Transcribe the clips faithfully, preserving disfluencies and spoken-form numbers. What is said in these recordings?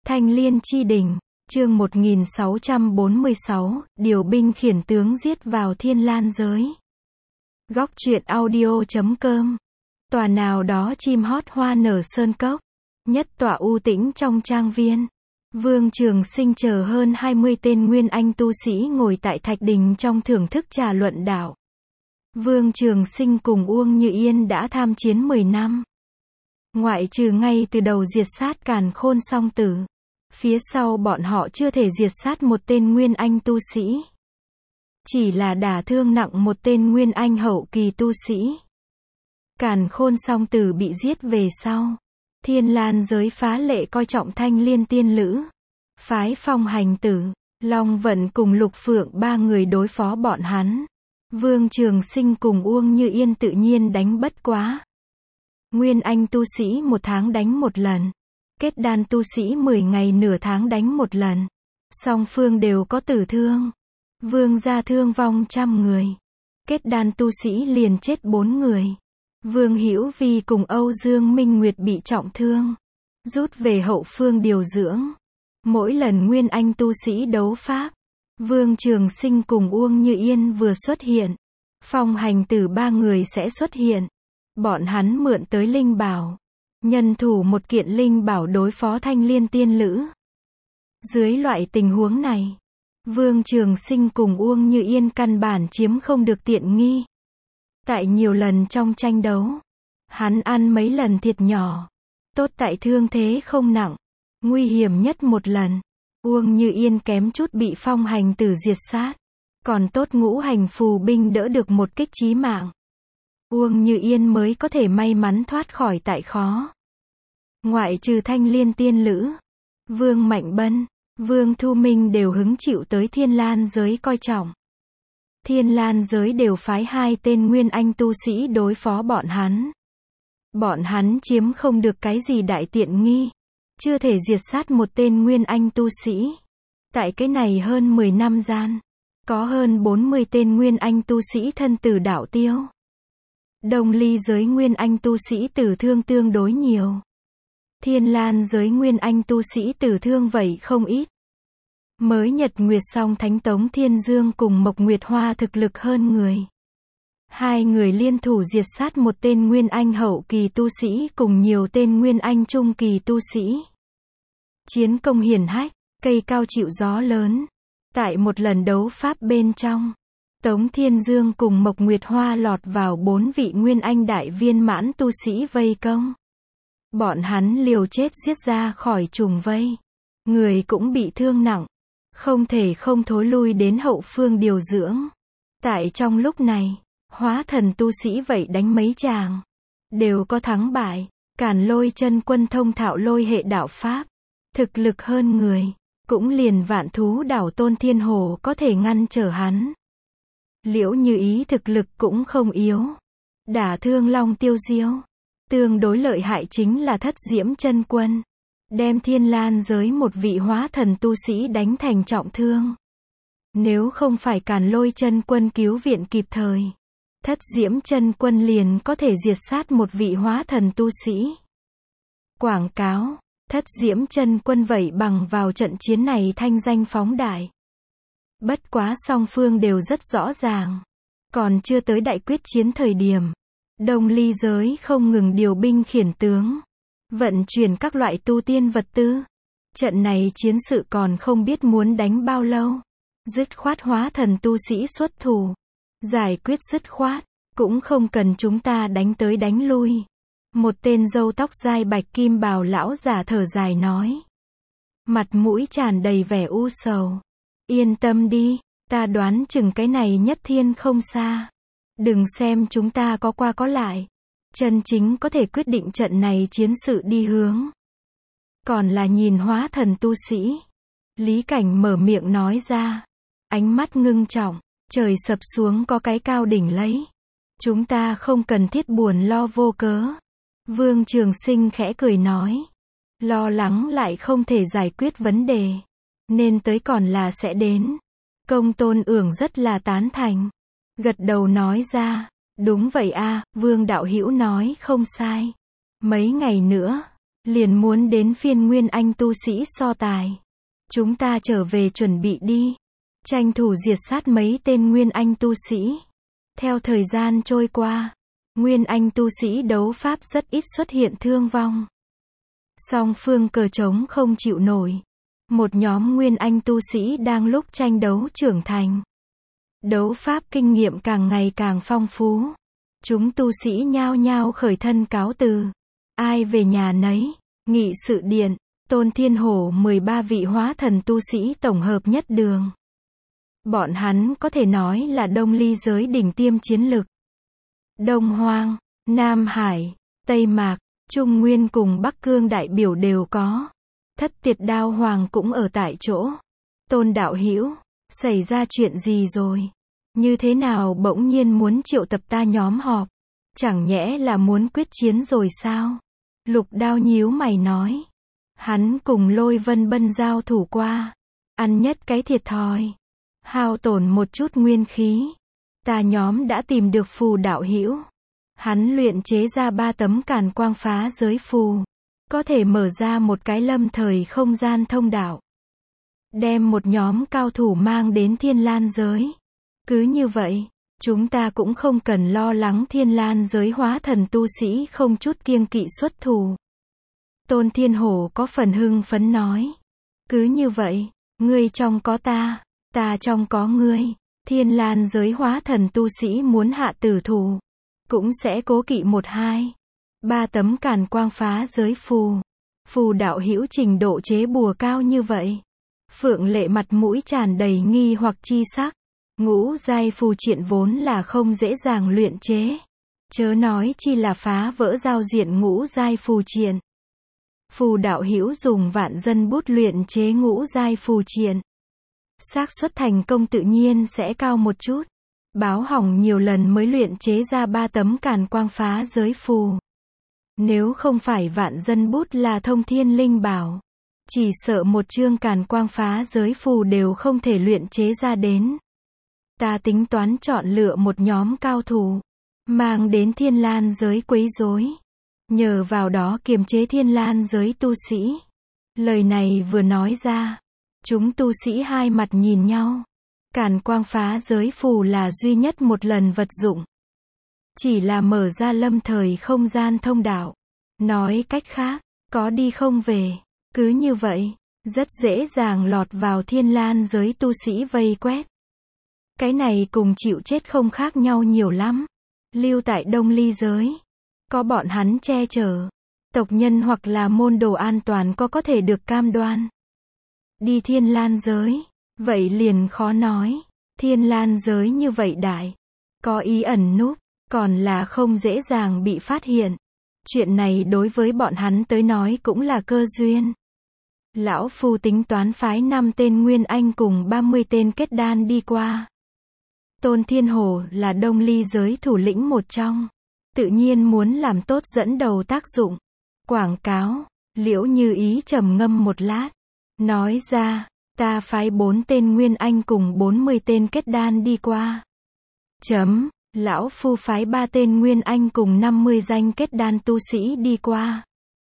Thanh Liên chi đỉnh, chương một nghìn sáu trăm bốn mươi sáu, điều binh khiển tướng giết vào Thiên Lan giới. Góc truyện audio chấm com. Tòa nào đó chim hót hoa nở sơn cốc, nhất tọa u tĩnh trong trang viên. Vương Trường Sinh chờ hơn hai mươi tên nguyên anh tu sĩ ngồi tại thạch đình trong thưởng thức trà luận đạo. Vương Trường Sinh cùng Uông Như Yên đã tham chiến mười năm. Ngoại trừ ngay từ đầu diệt sát Càn Khôn Song Tử, phía sau bọn họ chưa thể diệt sát một tên nguyên anh tu sĩ. Chỉ là đả thương nặng một tên nguyên anh hậu kỳ tu sĩ. Càn Khôn Song Tử bị giết về sau, Thiên Lan giới phá lệ coi trọng Thanh Liên tiên lữ, phái Phong Hành Tử, Long Vận cùng Lục Phượng ba người đối phó bọn hắn. Vương Trường Sinh cùng Uông Như Yên tự nhiên đánh bất quá. Nguyên anh tu sĩ một tháng đánh một lần, kết đan tu sĩ mười ngày nửa tháng đánh một lần. Song phương đều có tử thương. Vương gia thương vong trăm người, kết đan tu sĩ liền chết bốn người. Vương Hữu Vi cùng Âu Dương Minh Nguyệt bị trọng thương, rút về hậu phương điều dưỡng. Mỗi lần nguyên anh tu sĩ đấu pháp, Vương Trường Sinh cùng Uông Như Yên vừa xuất hiện, Phong Hành Tử ba người sẽ xuất hiện. Bọn hắn mượn tới linh bảo, nhân thủ một kiện linh bảo đối phó Thanh Liên tiên lữ. Dưới loại tình huống này, Vương Trường Sinh cùng Uông Như Yên căn bản chiếm không được tiện nghi. Tại nhiều lần trong tranh đấu, hắn ăn mấy lần thiệt nhỏ. Tốt tại thương thế không nặng. Nguy hiểm nhất một lần, Uông Như Yên kém chút bị Phong Hành Tử diệt sát. Còn tốt ngũ hành phù binh đỡ được một kích chí mạng. Uông Như Yên mới có thể may mắn thoát khỏi tại khó. Ngoại trừ Thanh Liên tiên lữ, Vương Mạnh Bân, Vương Thu Minh đều hứng chịu tới Thiên Lan giới coi trọng. Thiên Lan giới đều phái hai tên nguyên anh tu sĩ đối phó bọn hắn. Bọn hắn chiếm không được cái gì đại tiện nghi, chưa thể diệt sát một tên nguyên anh tu sĩ. Tại cái này hơn mười năm gian, có hơn bốn mươi tên nguyên anh tu sĩ thân tử đạo tiêu. Đông Ly giới nguyên anh tu sĩ tử thương tương đối nhiều. Thiên Lan giới nguyên anh tu sĩ tử thương vậy không ít. Mới Nhật Nguyệt Song Thánh Tống Thiên Dương cùng Mộc Nguyệt Hoa thực lực hơn người. Hai người liên thủ diệt sát một tên nguyên anh hậu kỳ tu sĩ cùng nhiều tên nguyên anh trung kỳ tu sĩ. Chiến công hiển hách, cây cao chịu gió lớn. Tại một lần đấu pháp bên trong, Tống Thiên Dương cùng Mộc Nguyệt Hoa lọt vào bốn vị nguyên anh đại viên mãn tu sĩ vây công. Bọn hắn liều chết giết ra khỏi trùng vây. Người cũng bị thương nặng, không thể không thối lui đến hậu phương điều dưỡng. Tại trong lúc này, hóa thần tu sĩ vậy đánh mấy chàng, đều có thắng bại. Càn Lôi chân quân thông thạo lôi hệ đạo pháp, thực lực hơn người, cũng liền Vạn Thú đảo Tôn Thiên Hồ có thể ngăn trở hắn. Liễu Như Ý thực lực cũng không yếu, đả thương Long Tiêu Diêu. Tương đối lợi hại chính là Thất Diễm chân quân, đem Thiên Lan giới một vị hóa thần tu sĩ đánh thành trọng thương. Nếu không phải Càn Lôi chân quân cứu viện kịp thời, Thất Diễm chân quân liền có thể diệt sát một vị hóa thần tu sĩ. Quảng cáo, Thất Diễm chân quân vậy bằng vào trận chiến này thanh danh phóng đại. Bất quá song phương đều rất rõ ràng, còn chưa tới đại quyết chiến thời điểm, Đông Ly giới không ngừng điều binh khiển tướng, vận chuyển các loại tu tiên vật tư. Trận này chiến sự còn không biết muốn đánh bao lâu. Dứt khoát hóa thần tu sĩ xuất thủ, giải quyết dứt khoát, cũng không cần chúng ta đánh tới đánh lui. Một tên râu tóc dai bạch kim bào lão già thở dài nói, mặt mũi tràn đầy vẻ u sầu. Yên tâm đi, ta đoán chừng cái này nhất thiên không xa. Đừng xem chúng ta có qua có lại, chân chính có thể quyết định trận này chiến sự đi hướng, còn là nhìn hóa thần tu sĩ. Lý Cảnh mở miệng nói ra, ánh mắt ngưng trọng. Trời sập xuống có cái cao đỉnh lấy, chúng ta không cần thiết buồn lo vô cớ. Vương Trường Sinh khẽ cười nói, lo lắng lại không thể giải quyết vấn đề, nên tới còn là sẽ đến. Công Tôn Ưởng rất là tán thành, gật đầu nói ra, đúng vậy a, Vương đạo hữu nói không sai. Mấy ngày nữa, liền muốn đến phiên Nguyên Anh tu sĩ so tài. Chúng ta trở về chuẩn bị đi. Tranh thủ diệt sát mấy tên Nguyên Anh tu sĩ. Theo thời gian trôi qua, Nguyên Anh tu sĩ đấu pháp rất ít xuất hiện thương vong. Song phương cờ trống không chịu nổi. Một nhóm Nguyên Anh tu sĩ đang lúc tranh đấu trưởng thành. Đấu pháp kinh nghiệm càng ngày càng phong phú. Chúng tu sĩ nhao nhao khởi thân cáo từ. Ai về nhà nấy. Nghị sự điện, Tôn Thiên Hổ mười ba vị hóa thần tu sĩ tổng hợp nhất đường. Bọn hắn có thể nói là Đông Ly giới đỉnh tiêm chiến lực. Đông Hoang, Nam Hải, Tây Mạc, Trung Nguyên cùng Bắc Cương đại biểu đều có. Thất Tiệt Đao Hoàng cũng ở tại chỗ. Tôn đạo hữu, xảy ra chuyện gì rồi? Như thế nào bỗng nhiên muốn triệu tập ta nhóm họp? Chẳng nhẽ là muốn quyết chiến rồi sao? Lục Đao nhíu mày nói. Hắn cùng Lôi Vân Bân giao thủ qua. Ăn nhất cái thiệt thòi. Hao tổn một chút nguyên khí. Ta nhóm đã tìm được phù đạo hữu. Hắn luyện chế ra ba tấm càn quang phá giới phù. Có thể mở ra một cái lâm thời không gian thông đạo. Đem một nhóm cao thủ mang đến Thiên Lan giới. Cứ như vậy, chúng ta cũng không cần lo lắng Thiên Lan giới hóa thần tu sĩ không chút kiêng kỵ xuất thủ. Tôn Thiên Hổ có phần hưng phấn nói. Cứ như vậy, ngươi trong có ta, ta trong có ngươi. Thiên Lan giới hóa thần tu sĩ muốn hạ tử thủ, cũng sẽ cố kỵ một hai. Ba tấm càn quang phá giới phù. Phù đạo hữu trình độ chế bùa cao như vậy. Phượng Lệ mặt mũi tràn đầy nghi hoặc chi sắc. Ngũ giai phù triện vốn là không dễ dàng luyện chế. Chớ nói chi là phá vỡ giao diện ngũ giai phù triện. Phù đạo hữu dùng vạn dân bút luyện chế ngũ giai phù triện. Xác suất thành công tự nhiên sẽ cao một chút. Báo hỏng nhiều lần mới luyện chế ra ba tấm càn quang phá giới phù. Nếu không phải vạn dân bút là thông thiên linh bảo, chỉ sợ một chương càn quang phá giới phù đều không thể luyện chế ra đến. Ta tính toán chọn lựa một nhóm cao thủ, mang đến Thiên Lan giới quấy rối. Nhờ vào đó kiềm chế Thiên Lan giới tu sĩ. Lời này vừa nói ra, chúng tu sĩ hai mặt nhìn nhau. Càn quang phá giới phù là duy nhất một lần vật dụng. Chỉ là mở ra lâm thời không gian thông đạo. Nói cách khác, có đi không về. Cứ như vậy, rất dễ dàng lọt vào Thiên Lan giới tu sĩ vây quét. Cái này cùng chịu chết không khác nhau nhiều lắm. Lưu tại Đông Ly giới, có bọn hắn che chở, tộc nhân hoặc là môn đồ an toàn có có thể được cam đoan. Đi Thiên Lan giới, vậy liền khó nói. Thiên Lan giới như vậy đại, có ý ẩn núp, còn là không dễ dàng bị phát hiện. Chuyện này đối với bọn hắn tới nói cũng là cơ duyên. Lão Phu tính toán phái năm tên Nguyên Anh cùng ba mươi tên kết đan đi qua. Tôn Thiên Hổ là Đông Ly giới thủ lĩnh một trong. Tự nhiên muốn làm tốt dẫn đầu tác dụng. Quảng cáo, Liễu Như Ý trầm ngâm một lát. Nói ra, ta phái bốn tên Nguyên Anh cùng bốn mươi tên kết đan đi qua. Chấm, Lão Phu phái ba tên Nguyên Anh cùng năm mươi danh kết đan tu sĩ đi qua.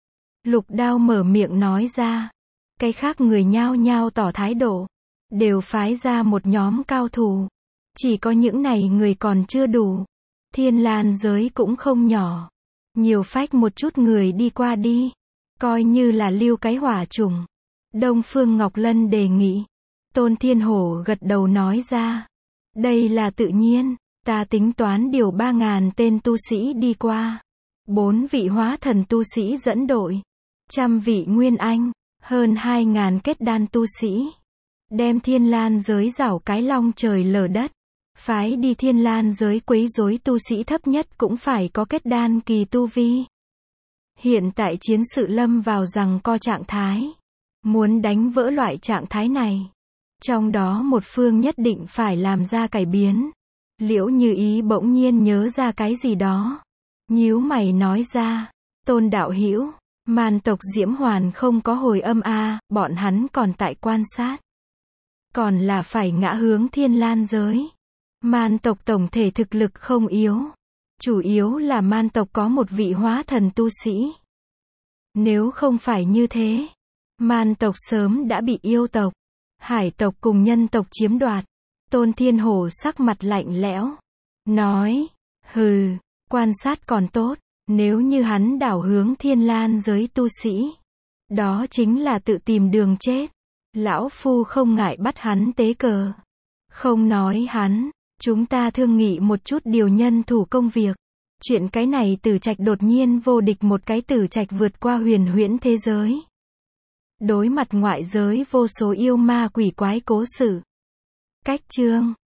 Lục Đao mở miệng nói ra. Cái khác người nhao nhao tỏ thái độ. Đều phái ra một nhóm cao thủ. Chỉ có những này người còn chưa đủ. Thiên Lan giới cũng không nhỏ. Nhiều phách một chút người đi qua đi. Coi như là lưu cái hỏa trùng. Đông Phương Ngọc Lân đề nghị. Tôn Thiên Hổ gật đầu nói ra. Đây là tự nhiên. Ta tính toán điều ba ngàn tên tu sĩ đi qua. Bốn vị hóa thần tu sĩ dẫn đội. Trăm vị Nguyên Anh. Hơn hai ngàn kết đan tu sĩ. Đem Thiên Lan giới rảo cái long trời lở đất. Phái đi Thiên Lan giới quấy rối tu sĩ thấp nhất cũng phải có kết đan kỳ tu vi. Hiện tại chiến sự lâm vào rằng co trạng thái. Muốn đánh vỡ loại trạng thái này. Trong đó một phương nhất định phải làm ra cải biến. Liễu Như Ý bỗng nhiên nhớ ra cái gì đó. Nhíu mày nói ra. Tôn đạo hữu, Man tộc Diễm Hoàn không có hồi âm a, à, bọn hắn còn tại quan sát. Còn là phải ngã hướng Thiên Lan giới. Man tộc tổng thể thực lực không yếu. Chủ yếu là Man tộc có một vị hóa thần tu sĩ. Nếu không phải như thế, man tộc sớm đã bị yêu tộc, hải tộc cùng nhân tộc chiếm đoạt. Tôn Thiên Hổ sắc mặt lạnh lẽo, nói, hừ, quan sát còn tốt, nếu như hắn đảo hướng Thiên Lan giới tu sĩ, đó chính là tự tìm đường chết. Lão Phu không ngại bắt hắn tế cờ. Không nói hắn, chúng ta thương nghị một chút điều nhân thủ công việc. Chuyện cái này Tử Trạch đột nhiên vô địch một cái Tử Trạch vượt qua huyền huyễn thế giới. Đối mặt ngoại giới vô số yêu ma quỷ quái cố sự. Cách chương